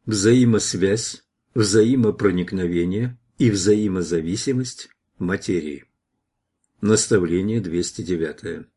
взаимосвязь, взаимопроникновение и взаимозависимость материи. Наставление 209.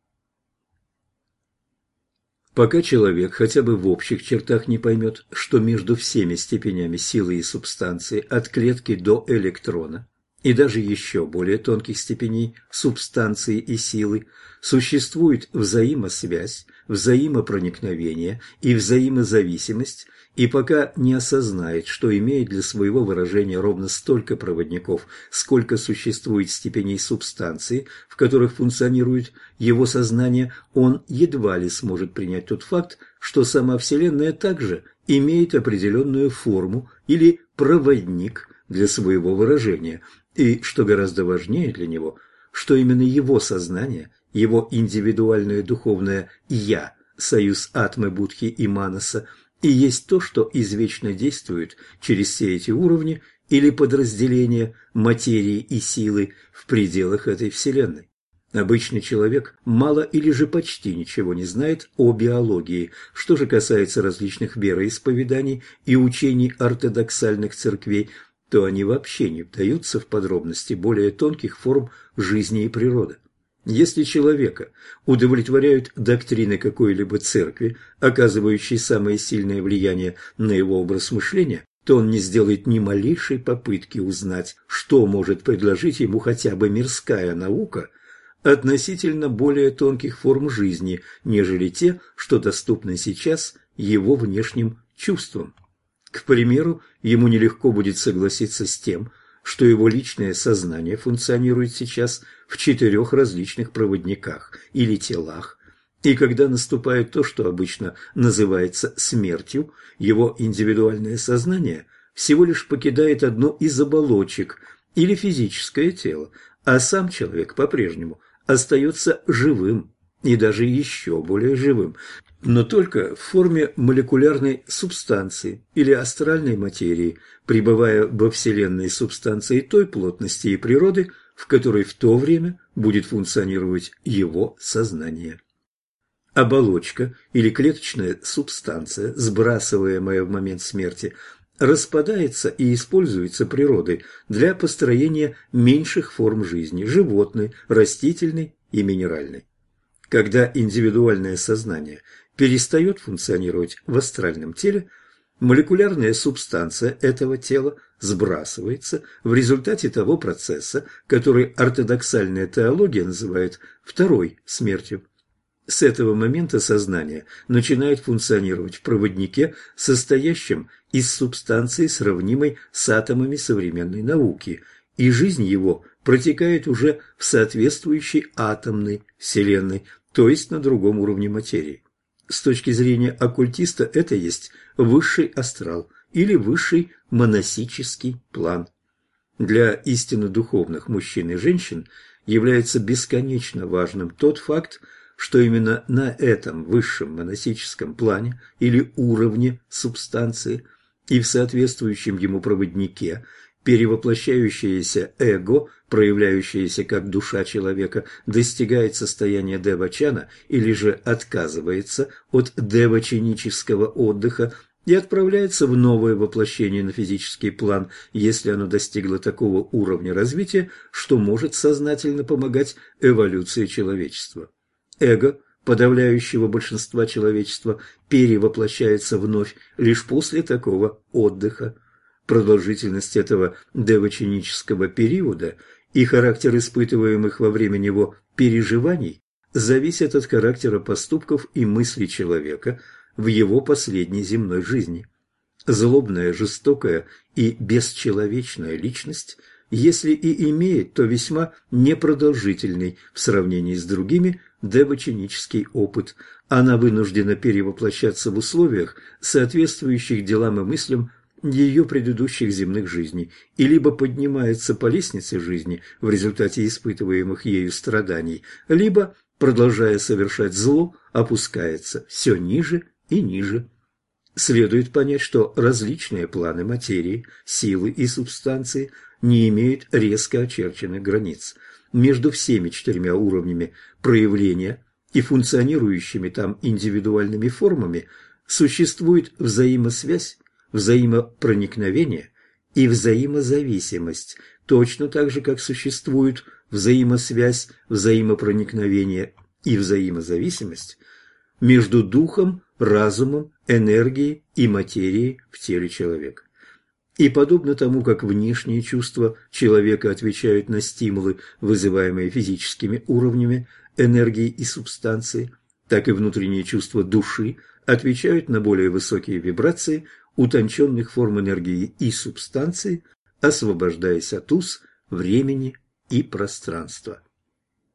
Пока человек хотя бы в общих чертах не поймет, что между всеми степенями силы и субстанции, от клетки до электрона, и даже еще более тонких степеней субстанции и силы, существует взаимосвязь, взаимопроникновение и взаимозависимость, и пока не осознает, что имеет для своего выражения ровно столько проводников, сколько существует степеней субстанции, в которых функционирует его сознание, он едва ли сможет принять тот факт, что сама Вселенная также имеет определенную форму или проводник для своего выражения, и, что гораздо важнее для него, что именно его сознание, его индивидуальное духовное «я», союз Атмы, Будхи и Манаса, и есть то, что извечно действует через все эти уровни или подразделения материи и силы в пределах этой Вселенной. Обычный человек мало или же почти ничего не знает о биологии. Что же касается различных вероисповеданий и учений ортодоксальных церквей, то они вообще не вдаются в подробности более тонких форм жизни и природы. Если человека удовлетворяют доктрины какой-либо церкви, оказывающей самое сильное влияние на его образ мышления, то он не сделает ни малейшей попытки узнать, что может предложить ему хотя бы мирская наука относительно более тонких форм жизни, нежели те, что доступны сейчас его внешним чувствам. К примеру, ему нелегко будет согласиться с тем, что его личное сознание функционирует сейчас в 4 различных проводниках или телах, и когда наступает то, что обычно называется смертью, его индивидуальное сознание всего лишь покидает одну из оболочек или физическое тело, а сам человек по-прежнему остается живым и даже еще более живым, но только в форме молекулярной субстанции или астральной материи, пребывая во Вселенной субстанции той плотности и природы, в которой в то время будет функционировать его сознание. Оболочка или клеточная субстанция, сбрасываемая в момент смерти, распадается и используется природой для построения меньших форм жизни – животной, растительной и минеральной. Когда индивидуальное сознание перестает функционировать в астральном теле, молекулярная субстанция этого тела сбрасывается в результате того процесса, который ортодоксальная теология называет второй смертью. С этого момента сознание начинает функционировать в проводнике, состоящем из субстанции, сравнимой с атомами современной науки, и жизнь его протекает уже в соответствующей атомной Вселенной, то есть на другом уровне материи. С точки зрения оккультиста это есть высший астрал или высший монасический план. Для истинно духовных мужчин и женщин является бесконечно важным тот факт, что именно на этом высшем монасическом плане или уровне субстанции и в соответствующем ему проводнике перевоплощающееся эго, проявляющееся как душа человека, достигает состояния девачана или же отказывается от девачанического отдыха и отправляется в новое воплощение на физический план, если оно достигло такого уровня развития, что может сознательно помогать эволюции человечества. Эго подавляющего большинства человечества перевоплощается вновь лишь после такого отдыха. Продолжительность этого девачанического периода и характер испытываемых во время него переживаний зависят от характера поступков и мыслей человека в его последней земной жизни. Злобная, жестокая и бесчеловечная личность, если и имеет, то весьма непродолжительный в сравнении с другими девачанический опыт. Она вынуждена перевоплощаться в условиях, соответствующих делам и мыслям ее предыдущих земных жизней, и либо поднимается по лестнице жизни в результате испытываемых ею страданий, либо, продолжая совершать зло, опускается все ниже и ниже. Следует понять, что различные планы материи, силы и субстанции не имеют резко очерченных границ. Между всеми 4 уровнями проявления и функционирующими там индивидуальными формами существует взаимосвязь, взаимопроникновение и взаимозависимость, точно так же, как существуют взаимосвязь, взаимопроникновение и взаимозависимость между духом, разумом, энергией и материей в теле человека. И подобно тому, как внешние чувства человека отвечают на стимулы, вызываемые физическими уровнями энергии и субстанции, так и внутренние чувства души отвечают на более высокие вибрации утонченных форм энергии и субстанции, освобождаясь от уз времени и пространства.